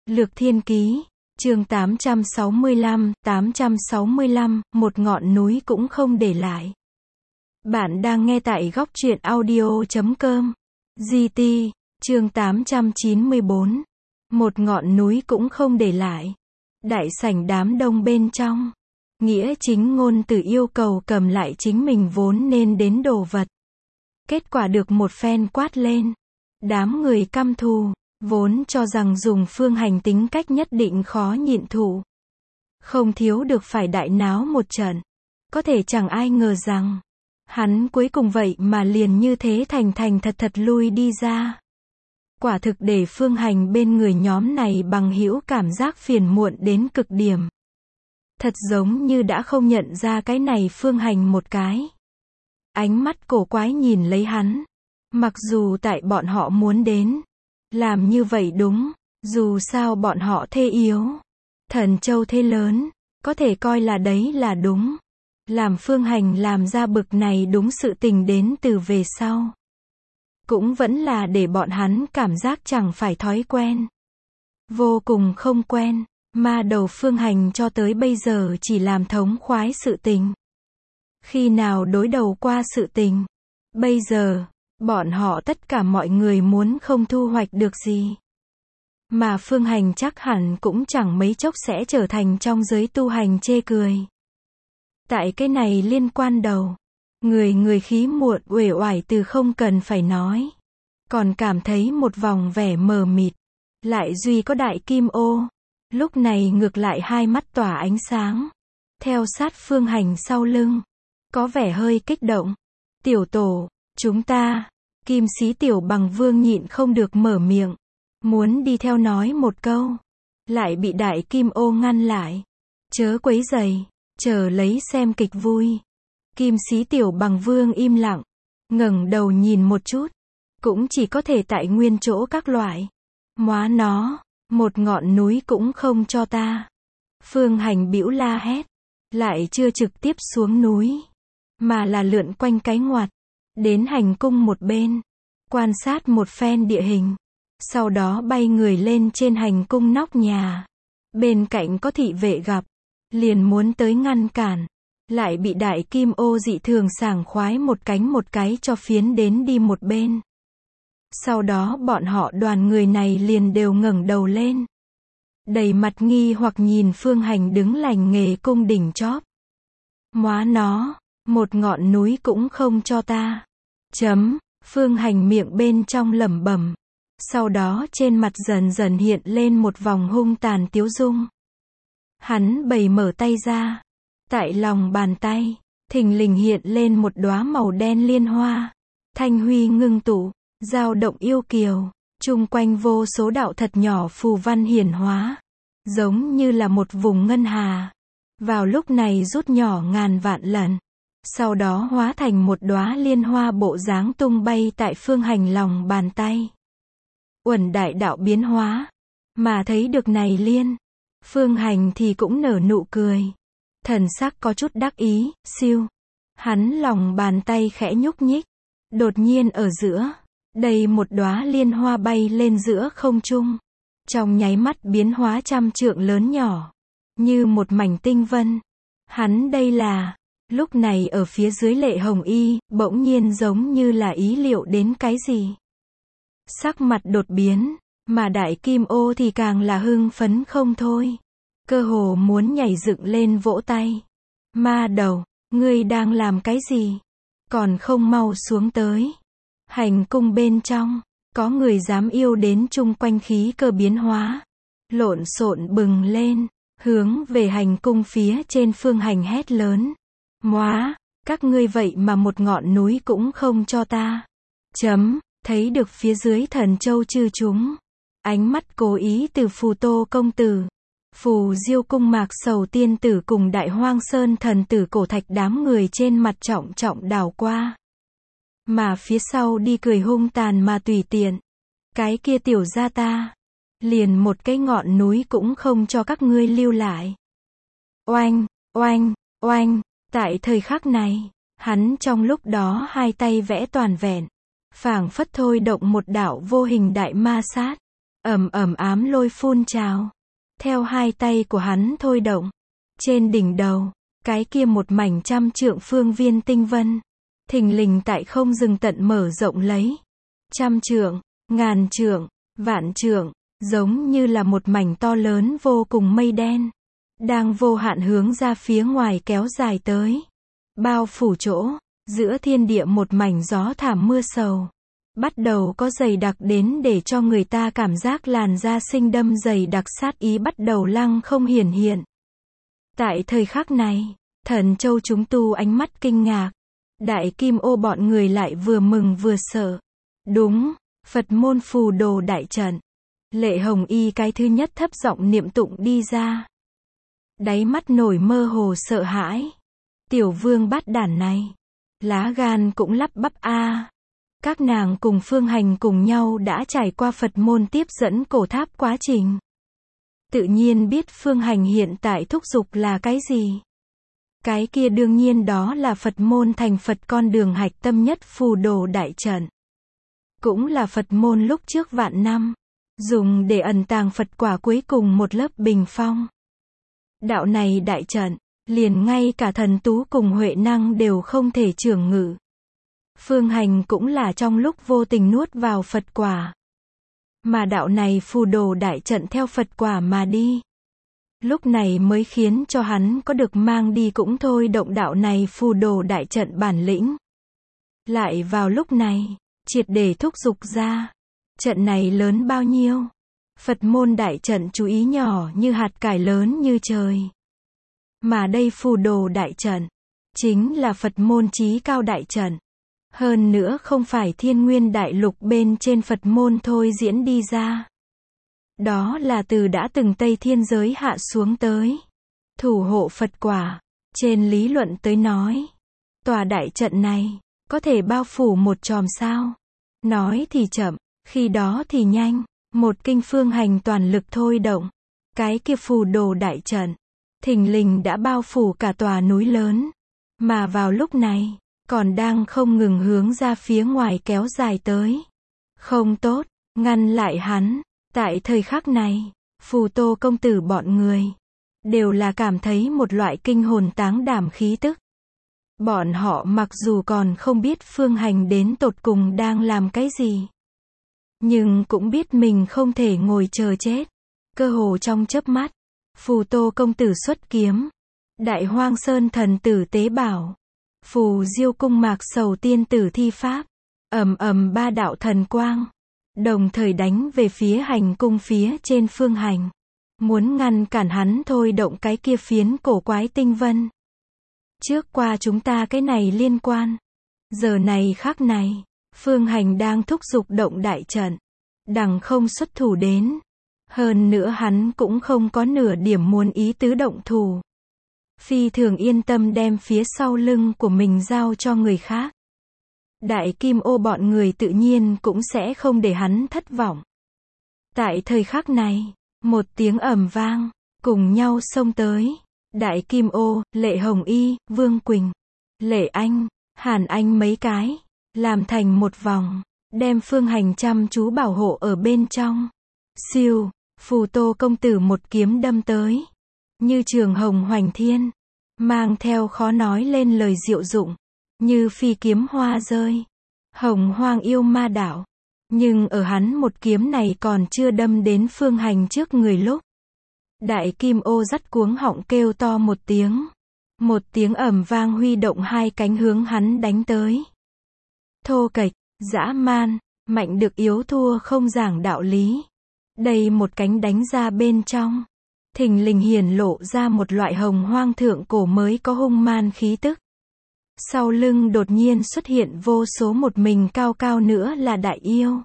Lược Thiên Ký, chương 865, một ngọn núi cũng không để lại. Bạn đang nghe tại góc truyện audio.com. GT, chương 894. Một ngọn núi cũng không để lại. Đại sảnh đám đông bên trong. Nghĩa chính ngôn từ yêu cầu cầm lại chính mình vốn nên đến đồ vật. Kết quả được một phen quát lên. Đám người căm thù, vốn cho rằng dùng Phương Hành tính cách nhất định khó nhịn thụ. Không thiếu được phải đại náo một trận. Có thể chẳng ai ngờ rằng, hắn cuối cùng vậy mà liền như thế thành thật lui đi ra. Quả thực để Phương Hành bên người nhóm này bằng hữu cảm giác phiền muộn đến cực điểm. Thật giống như đã không nhận ra cái này Phương Hành một cái. Ánh mắt cổ quái nhìn lấy hắn. Mặc dù tại bọn họ muốn đến. Làm như vậy đúng. Dù sao bọn họ thê yếu. Thần châu thế lớn. Có thể coi là đấy là đúng. Làm Phương Hành làm ra bực này đúng sự tình đến từ về sau. Cũng vẫn là để bọn hắn cảm giác chẳng phải thói quen. Vô cùng không quen. Ma đầu Phương Hành cho tới bây giờ chỉ làm thống khoái sự tình. Khi nào đối đầu qua sự tình. Bây giờ, bọn họ tất cả mọi người muốn không thu hoạch được gì. Mà Phương Hành chắc hẳn cũng chẳng mấy chốc sẽ trở thành trong giới tu hành chê cười. Tại cái này liên quan đầu. Người khí muộn uể oải từ không cần phải nói. Còn cảm thấy một vòng vẻ mờ mịt. Lại duy có đại kim ô. Lúc này ngược lại hai mắt tỏa ánh sáng. Theo sát Phương Hành sau lưng. Có vẻ hơi kích động. Tiểu tổ, chúng ta. Kim sĩ tiểu bằng vương nhịn không được mở miệng. Muốn đi theo nói một câu. Lại bị đại kim ô ngăn lại. Chớ quấy rầy, chờ lấy xem kịch vui. Kim sĩ tiểu bằng vương im lặng. Ngẩng đầu nhìn một chút. Cũng chỉ có thể tại nguyên chỗ các loại. Móa nó, một ngọn núi cũng không cho ta. Phương Hành bĩu la hét. Lại chưa trực tiếp xuống núi. Mà là lượn quanh cái ngoặt. Đến hành cung một bên. Quan sát một phen địa hình. Sau đó bay người lên trên hành cung nóc nhà. Bên cạnh có thị vệ gặp. Liền muốn tới ngăn cản. Lại bị đại kim ô dị thường sảng khoái một cái cho phiến đến đi một bên. Sau đó bọn họ đoàn người này liền đều ngẩng đầu lên. Đầy mặt nghi hoặc nhìn Phương Hành đứng lành nghề cung đỉnh chóp. Móa nó, một ngọn núi cũng không cho ta. Phương Hành miệng bên trong lẩm bẩm. Sau đó trên mặt dần dần hiện lên một vòng hung tàn tiếu dung. Hắn bày mở tay ra. Tại lòng bàn tay, thình lình hiện lên một đóa màu đen liên hoa. Thanh huy ngưng tụ, dao động yêu kiều. Chung quanh vô số đạo thật nhỏ phù văn hiển hóa. Giống như là một vùng ngân hà. Vào lúc này rút nhỏ ngàn vạn lần. Sau đó hóa thành một đóa liên hoa bộ dáng tung bay tại Phương Hành lòng bàn tay. Uẩn đại đạo biến hóa. Mà thấy được này liên. Phương Hành thì cũng nở nụ cười. Thần sắc có chút đắc ý, siêu. Hắn lòng bàn tay khẽ nhúc nhích. Đột nhiên ở giữa. Đây một đóa liên hoa bay lên giữa không trung. Trong nháy mắt biến hóa trăm trượng lớn nhỏ. Như một mảnh tinh vân. Hắn đây là. Lúc này ở phía dưới Lệ Hồng Y, bỗng nhiên giống như là ý liệu đến cái gì. Sắc mặt đột biến, mà đại kim ô thì càng là hưng phấn không thôi. Cơ hồ muốn nhảy dựng lên vỗ tay. Ma đầu, ngươi đang làm cái gì? Còn không mau xuống tới. Hành cung bên trong, có người dám yêu đến chung quanh khí cơ biến hóa. Lộn xộn bừng lên, hướng về hành cung phía trên Phương Hành hét lớn. Móa, các ngươi vậy mà một ngọn núi cũng không cho ta. Thấy được phía dưới thần châu chư chúng. Ánh mắt cố ý từ Phù Tô công tử. Phù Diêu cung Mạc Sầu tiên tử cùng Đại Hoang Sơn thần tử Cổ Thạch đám người trên mặt trọng trọng đảo qua. Mà phía sau đi cười hung tàn mà tùy tiện. Cái kia tiểu gia ta. Liền một cái ngọn núi cũng không cho các ngươi lưu lại. Oanh, oanh, oanh. Tại thời khắc này, hắn trong lúc đó hai tay vẽ toàn vẹn. Phảng phất thôi động một đạo vô hình đại ma sát. ầm ầm ám lôi phun trào. Theo hai tay của hắn thôi động. Trên đỉnh đầu, cái kia một mảnh trăm trượng phương viên tinh vân. Thình lình tại không dừng tận mở rộng lấy. Trăm trượng, ngàn trượng, vạn trượng, giống như là một mảnh to lớn vô cùng mây đen. Đang vô hạn hướng ra phía ngoài kéo dài tới. Bao phủ chỗ, giữa thiên địa một mảnh gió thảm mưa sầu. Bắt đầu có dày đặc đến để cho người ta cảm giác làn da sinh đâm dày đặc sát ý bắt đầu lăng không hiển hiện. Tại thời khắc này, Thần Châu chúng tu ánh mắt kinh ngạc. Đại Kim Ô bọn người lại vừa mừng vừa sợ. Đúng, Phật môn phù đồ đại trận. Lệ Hồng Y cái thứ nhất thấp giọng niệm tụng đi ra. Đáy mắt nổi mơ hồ sợ hãi. Tiểu vương bát đản này, lá gan cũng lắp bắp a. Các nàng cùng Phương Hành cùng nhau đã trải qua Phật môn tiếp dẫn cổ tháp quá trình. Tự nhiên biết Phương Hành hiện tại thúc giục là cái gì. Cái kia đương nhiên đó là Phật môn thành Phật con đường hạch tâm nhất phù đồ đại trận. Cũng là Phật môn lúc trước vạn năm, dùng để ẩn tàng Phật quả cuối cùng một lớp bình phong. Đạo này đại trận, liền ngay cả thần tú cùng huệ năng đều không thể trưởng ngự. Phương Hành cũng là trong lúc vô tình nuốt vào Phật quả. Mà đạo này phù đồ đại trận theo Phật quả mà đi. Lúc này mới khiến cho hắn có được mang đi cũng thôi động đạo này phù đồ đại trận bản lĩnh. Lại vào lúc này, triệt để thúc giục ra. Trận này lớn bao nhiêu? Phật môn đại trận chú ý nhỏ như hạt cải lớn như trời. Mà đây phù đồ đại trận, chính là Phật môn chí cao đại trận. Hơn nữa không phải thiên nguyên đại lục bên trên Phật môn thôi diễn đi ra. Đó là từ đã từng Tây Thiên giới hạ xuống tới. Thủ hộ Phật quả. Trên lý luận tới nói. Tòa đại trận này, có thể bao phủ một chòm sao. Nói thì chậm, khi đó thì nhanh. Một kinh Phương Hành toàn lực thôi động. Cái kia phù đồ đại trận, thình lình đã bao phủ cả tòa núi lớn. Mà vào lúc này, còn đang không ngừng hướng ra phía ngoài kéo dài tới. Không tốt, ngăn lại hắn. Tại thời khắc này, Phù Tô công tử bọn người, đều là cảm thấy một loại kinh hồn táng đảm khí tức. Bọn họ mặc dù còn không biết Phương Hành đến tột cùng đang làm cái gì. Nhưng cũng biết mình không thể ngồi chờ chết. Cơ hồ trong chớp mắt, Phù Tô công tử xuất kiếm. Đại Hoang Sơn thần tử tế bảo. Phù Diêu cung mạc sầu tiên tử thi pháp. Ầm ầm ba đạo thần quang. Đồng thời đánh về phía hành cung phía trên Phương Hành. Muốn ngăn cản hắn thôi động cái kia phiến cổ quái tinh vân. Trước qua chúng ta cái này liên quan. Giờ này khắc này, Phương Hành đang thúc giục động đại trận. Đằng không xuất thủ đến. Hơn nữa hắn cũng không có nửa điểm muốn ý tứ động thủ. Phi thường yên tâm đem phía sau lưng của mình giao cho người khác. Đại Kim Ô bọn người tự nhiên cũng sẽ không để hắn thất vọng. Tại thời khắc này, một tiếng ầm vang, cùng nhau xông tới. Đại Kim Ô, Lệ Hồng Y, Vương Quỳnh, Lệ Anh, Hàn Anh mấy cái, làm thành một vòng, đem Phương Hành chăm chú bảo hộ ở bên trong. Siêu, Phù Tô công tử một kiếm đâm tới. Như trường hồng hoành thiên, mang theo khó nói lên lời diệu dụng. Như phi kiếm hoa rơi. Hồng hoang yêu ma đảo. Nhưng ở hắn một kiếm này còn chưa đâm đến Phương Hành trước người lúc. Đại Kim Ô dắt cuống họng kêu to một tiếng. Một tiếng ầm vang huy động hai cánh hướng hắn đánh tới. Thô kệch, dã man, mạnh được yếu thua không giảng đạo lý. Đây một cánh đánh ra bên trong. Thình lình hiển lộ ra một loại hồng hoang thượng cổ mới có hung man khí tức. Sau lưng đột nhiên xuất hiện vô số một mình cao cao nữa là đại yêu.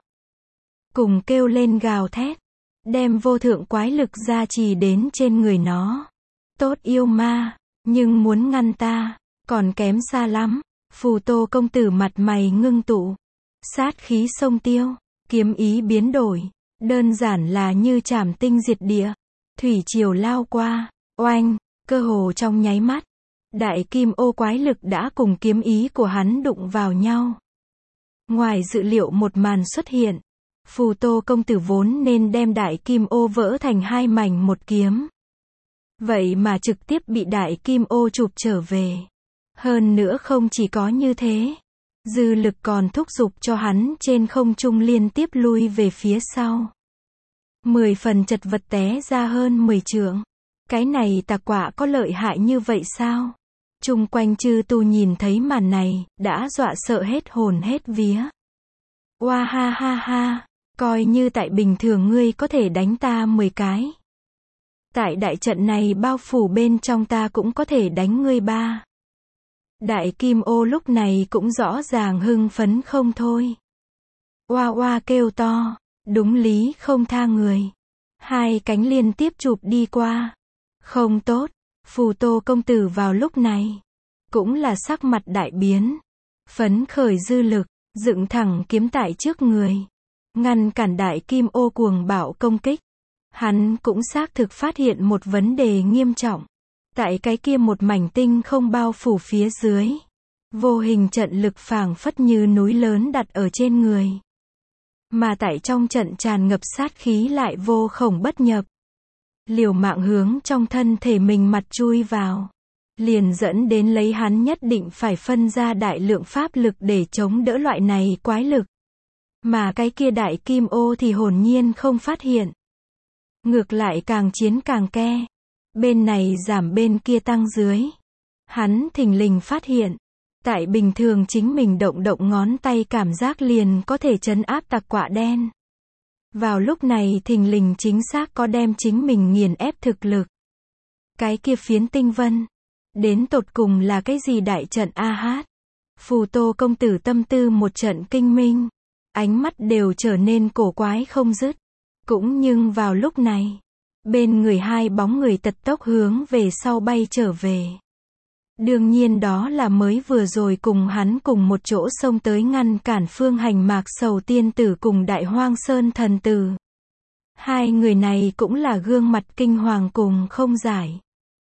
Cùng kêu lên gào thét. Đem vô thượng quái lực gia trì đến trên người nó. Tốt yêu ma, nhưng muốn ngăn ta, còn kém xa lắm. Phù Tô công tử mặt mày ngưng tụ. Sát khí sông tiêu, kiếm ý biến đổi. Đơn giản là như trảm tinh diệt địa. Thủy triều lao qua, oanh, cơ hồ trong nháy mắt. Đại Kim Ô quái lực đã cùng kiếm ý của hắn đụng vào nhau. Ngoài dự liệu một màn xuất hiện. Phù Tô công tử vốn nên đem đại kim ô vỡ thành hai mảnh một kiếm. Vậy mà trực tiếp bị đại kim ô chụp trở về. Hơn nữa không chỉ có như thế, dư lực còn thúc giục cho hắn trên không trung liên tiếp lui về phía sau. 10 phần chật vật té ra hơn 10 trượng. Cái này tà quạ có lợi hại như vậy sao? Chung quanh chư tu nhìn thấy màn này, đã dọa sợ hết hồn hết vía. Oa ha ha ha, coi như tại bình thường ngươi có thể đánh ta 10 cái. Tại đại trận này bao phủ bên trong ta cũng có thể đánh ngươi 3. Đại kim ô lúc này cũng rõ ràng hưng phấn không thôi. Oa oa kêu to, đúng lý không tha người. Hai cánh liên tiếp chụp đi qua. Không tốt, Phù Tô công tử vào lúc này cũng là sắc mặt đại biến, phấn khởi dư lực, dựng thẳng kiếm tại trước người, ngăn cản đại kim ô cuồng bạo công kích. Hắn cũng xác thực phát hiện một vấn đề nghiêm trọng. Tại cái kia một mảnh tinh không bao phủ phía dưới, vô hình trận lực phảng phất như núi lớn đặt ở trên người. Mà tại trong trận tràn ngập sát khí lại vô khổng bất nhập. Liều mạng hướng trong thân thể mình mặt chui vào, liền dẫn đến lấy hắn nhất định phải phân ra đại lượng pháp lực để chống đỡ loại này quái lực. Mà cái kia đại kim ô thì hồn nhiên không phát hiện. Ngược lại càng chiến càng ke. Bên này giảm bên kia tăng dưới. Hắn thình lình phát hiện. Tại bình thường chính mình động động ngón tay cảm giác liền có thể trấn áp tặc quạ đen. Vào lúc này thình lình chính xác có đem chính mình nghiền ép thực lực. Cái kia phiến tinh vân. Đến tột cùng là cái gì đại trận a hát. Phù Tô công tử tâm tư một trận kinh minh. Ánh mắt đều trở nên cổ quái không dứt. Cũng nhưng vào lúc này, bên người hai bóng người tật tốc hướng về sau bay trở về. Đương nhiên đó là mới vừa rồi cùng hắn cùng một chỗ xông tới ngăn cản Phương Hành Mạc Sầu tiên tử cùng Đại Hoang Sơn thần tử. Hai người này cũng là gương mặt kinh hoàng cùng không giải.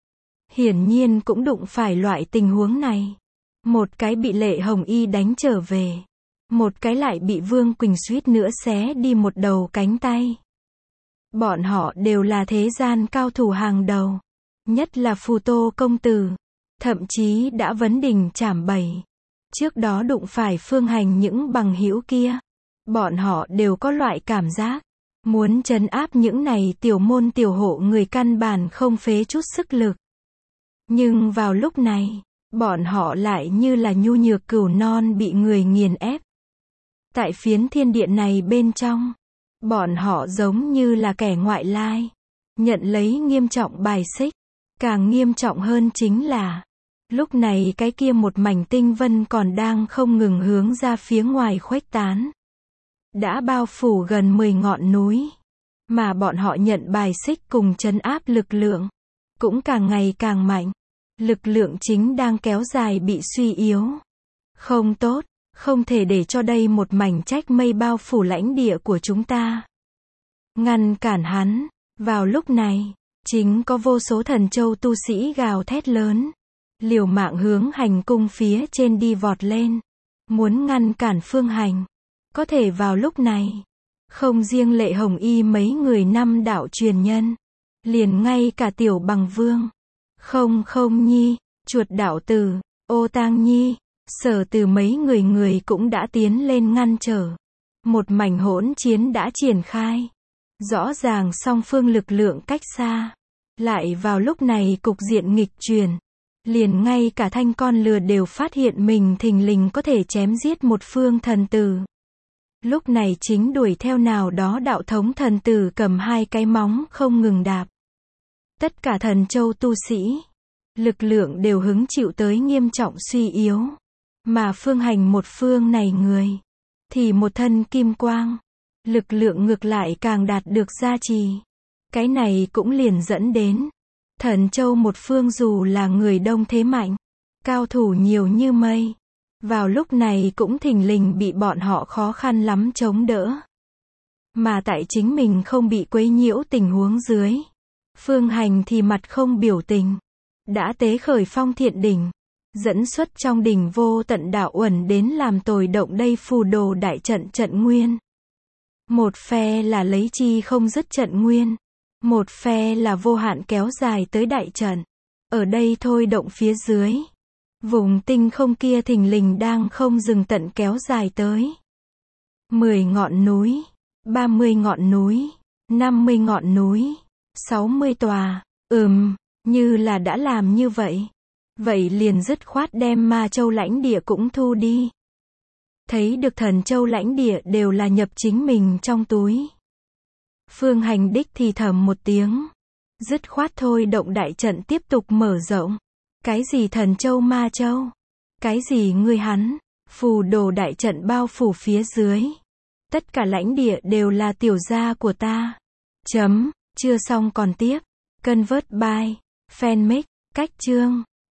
Hiển nhiên cũng đụng phải loại tình huống này. Một cái bị Lệ Hồng Y đánh trở về. Một cái lại bị Vương Quỳnh suýt nữa xé đi một đầu cánh tay. Bọn họ đều là thế gian cao thủ hàng đầu. Nhất là Phù Tô công tử. Thậm chí đã vấn đỉnh trảm 7. Trước đó đụng phải Phương Hành những bằng hữu kia. Bọn họ đều có loại cảm giác. Muốn trấn áp những này tiểu môn tiểu hộ người căn bản không phế chút sức lực. Nhưng vào lúc này, bọn họ lại như là nhu nhược cừu non bị người nghiền ép. Tại phiến thiên địa này bên trong, bọn họ giống như là kẻ ngoại lai, nhận lấy nghiêm trọng bài xích. Càng nghiêm trọng hơn chính là, lúc này cái kia một mảnh tinh vân còn đang không ngừng hướng ra phía ngoài khuếch tán. Đã bao phủ gần 10 ngọn núi, mà bọn họ nhận bài xích cùng trấn áp lực lượng, cũng càng ngày càng mạnh. Lực lượng chính đang kéo dài bị suy yếu. Không tốt, không thể để cho đây một mảnh trách mây bao phủ lãnh địa của chúng ta. Ngăn cản hắn. Vào lúc này, chính có vô số thần châu tu sĩ gào thét lớn, liều mạng hướng hành cung phía trên đi vọt lên, muốn ngăn cản Phương Hành. Có thể vào lúc này, không riêng Lệ Hồng Y mấy người năm đạo truyền nhân, liền ngay cả Tiểu Bằng Vương, Không Nhi, Chuột đạo tử, Ô Tang Nhi, Sở Từ mấy người cũng đã tiến lên ngăn trở. Một mảnh hỗn chiến đã triển khai. Rõ ràng song phương lực lượng cách xa. Lại vào lúc này cục diện nghịch chuyển. Liền ngay cả thanh con lừa đều phát hiện mình thình lình có thể chém giết một phương thần tử. Lúc này chính đuổi theo nào đó đạo thống thần tử cầm hai cái móng không ngừng đạp. Tất cả thần châu tu sĩ, lực lượng đều hứng chịu tới nghiêm trọng suy yếu. Mà Phương Hành một phương này người, thì một thân kim quang. Lực lượng ngược lại càng đạt được gia trì. Cái này cũng liền dẫn đến Thần Châu một phương dù là người đông thế mạnh, cao thủ nhiều như mây, vào lúc này cũng thình lình bị bọn họ khó khăn lắm chống đỡ. Mà tại chính mình không bị quấy nhiễu tình huống dưới, Phương Hành thì mặt không biểu tình, đã tế khởi Phong Thiện Đỉnh, dẫn xuất trong đỉnh vô tận đạo uẩn đến làm tồi động đây phù đồ đại trận trận nguyên. Một phe là lấy chi không dứt trận nguyên. Một phe là vô hạn kéo dài tới đại trận. Ở đây thôi động phía dưới. Vùng tinh không kia thình lình đang không dừng tận kéo dài tới. 10 ngọn núi, 30 ngọn núi, 50 ngọn núi, 60 tòa, như là đã làm như vậy. Vậy liền dứt khoát đem Ma Châu lãnh địa cũng thu đi. Thấy được Thần Châu lãnh địa đều là nhập chính mình trong túi. Phương Hành Đích thì thầm một tiếng. Dứt khoát thôi động đại trận tiếp tục mở rộng. Cái gì Thần Châu Ma Châu? Cái gì ngươi hắn? Phù đồ đại trận bao phủ phía dưới. Tất cả lãnh địa đều là tiểu gia của ta. Chưa xong còn tiếp. Convert by Fanmix, cách chương.